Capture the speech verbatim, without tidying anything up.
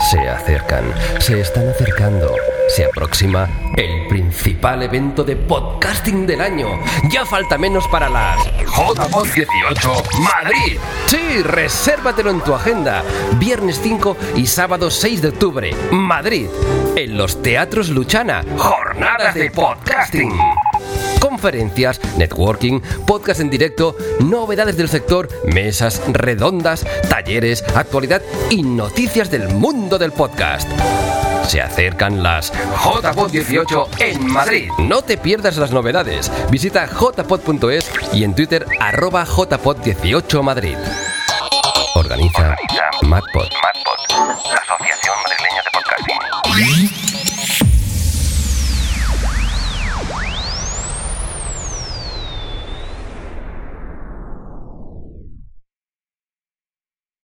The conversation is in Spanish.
Se acercan, se están acercando. Se aproxima el principal evento de podcasting del año. Ya falta menos para las JPod dieciocho Madrid. Sí, resérvatelo en tu agenda. Viernes cinco y sábado seis de octubre, Madrid. En los Teatros Luchana, jornadas de podcasting. Conferencias, networking, podcast en directo, novedades del sector, mesas redondas, talleres, actualidad y noticias del mundo del podcast. Se acercan las JPod dieciocho en Madrid. No te pierdas las novedades. Visita jpod punto es y en Twitter arroba jpod dieciocho Madrid. Organiza, Organiza MadPod.